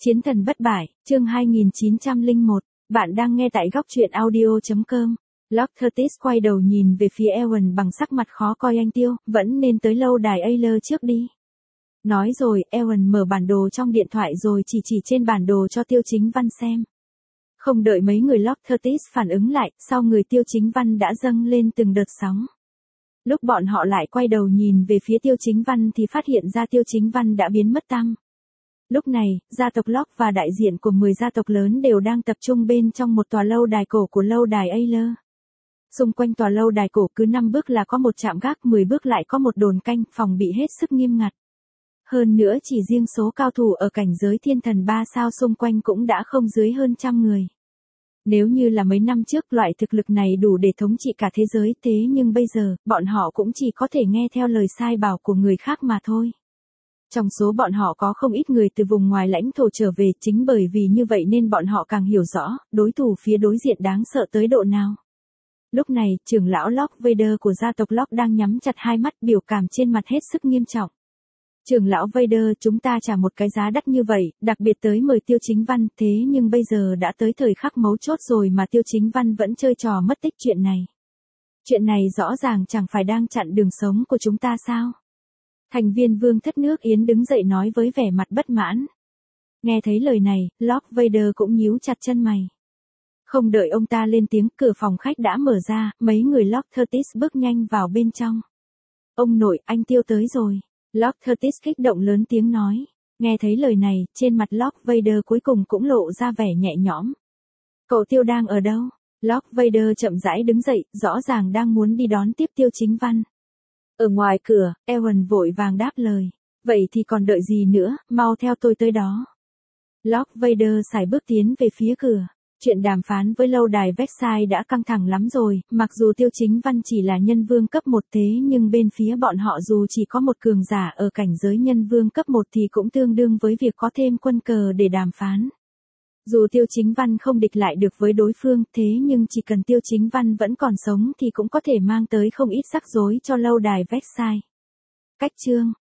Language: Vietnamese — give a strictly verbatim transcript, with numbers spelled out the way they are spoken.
Chiến thần bất bại, chương hai nghìn chín trăm lẻ một, bạn đang nghe tại góc truyện audio.com. Locke Curtis quay đầu nhìn về phía Ewan bằng sắc mặt khó coi. Anh Tiêu, vẫn nên tới lâu đài Ayler trước đi. Nói rồi, Ewan mở bản đồ trong điện thoại rồi chỉ chỉ trên bản đồ cho Tiêu Chính Văn xem. Không đợi mấy người Locke Curtis phản ứng lại, sau người Tiêu Chính Văn đã dâng lên từng đợt sóng. Lúc bọn họ lại quay đầu nhìn về phía Tiêu Chính Văn thì phát hiện ra Tiêu Chính Văn đã biến mất tăm. Lúc này, gia tộc Locke và đại diện của mười gia tộc lớn đều đang tập trung bên trong một tòa lâu đài cổ của lâu đài Ayler. Xung quanh tòa lâu đài cổ cứ năm bước là có một trạm gác, mười bước lại có một đồn canh, phòng bị hết sức nghiêm ngặt. Hơn nữa chỉ riêng số cao thủ ở cảnh giới thiên thần ba sao xung quanh cũng đã không dưới hơn trăm người. Nếu như là mấy năm trước loại thực lực này đủ để thống trị cả thế giới, thế nhưng bây giờ, bọn họ cũng chỉ có thể nghe theo lời sai bảo của người khác mà thôi. Trong số bọn họ có không ít người từ vùng ngoài lãnh thổ trở về, chính bởi vì như vậy nên bọn họ càng hiểu rõ, đối thủ phía đối diện đáng sợ tới độ nào. Lúc này, trưởng lão Locke Vader của gia tộc Locke đang nhắm chặt hai mắt, biểu cảm trên mặt hết sức nghiêm trọng. Trưởng lão Vader, chúng ta trả một cái giá đắt như vậy, đặc biệt tới mời Tiêu Chính Văn, thế nhưng bây giờ đã tới thời khắc mấu chốt rồi mà Tiêu Chính Văn vẫn chơi trò mất tích chuyện này. Chuyện này rõ ràng chẳng phải đang chặn đường sống của chúng ta sao? Thành viên Vương Thất Nước Yến đứng dậy nói với vẻ mặt bất mãn. Nghe thấy lời này, Locke Vader cũng nhíu chặt chân mày. Không đợi ông ta lên tiếng, cửa phòng khách đã mở ra, mấy người Locke Curtis bước nhanh vào bên trong. Ông nội, anh Tiêu tới rồi. Locke Curtis kích động lớn tiếng nói. Nghe thấy lời này, trên mặt Locke Vader cuối cùng cũng lộ ra vẻ nhẹ nhõm. Cậu Tiêu đang ở đâu? Locke Vader chậm rãi đứng dậy, rõ ràng đang muốn đi đón tiếp Tiêu Chính Văn. Ở ngoài cửa, Ewan vội vàng đáp lời. Vậy thì còn đợi gì nữa, mau theo tôi tới đó. Locke Vader sải bước tiến về phía cửa. Chuyện đàm phán với lâu đài Versailles đã căng thẳng lắm rồi, mặc dù Tiêu Chính Văn chỉ là nhân vương cấp một thế nhưng bên phía bọn họ dù chỉ có một cường giả ở cảnh giới nhân vương cấp một thì cũng tương đương với việc có thêm quân cờ để đàm phán. Dù Tiêu Chính Văn không địch lại được với đối phương, thế nhưng chỉ cần Tiêu Chính Văn vẫn còn sống thì cũng có thể mang tới không ít rắc rối cho lâu đài Versailles. Cách chương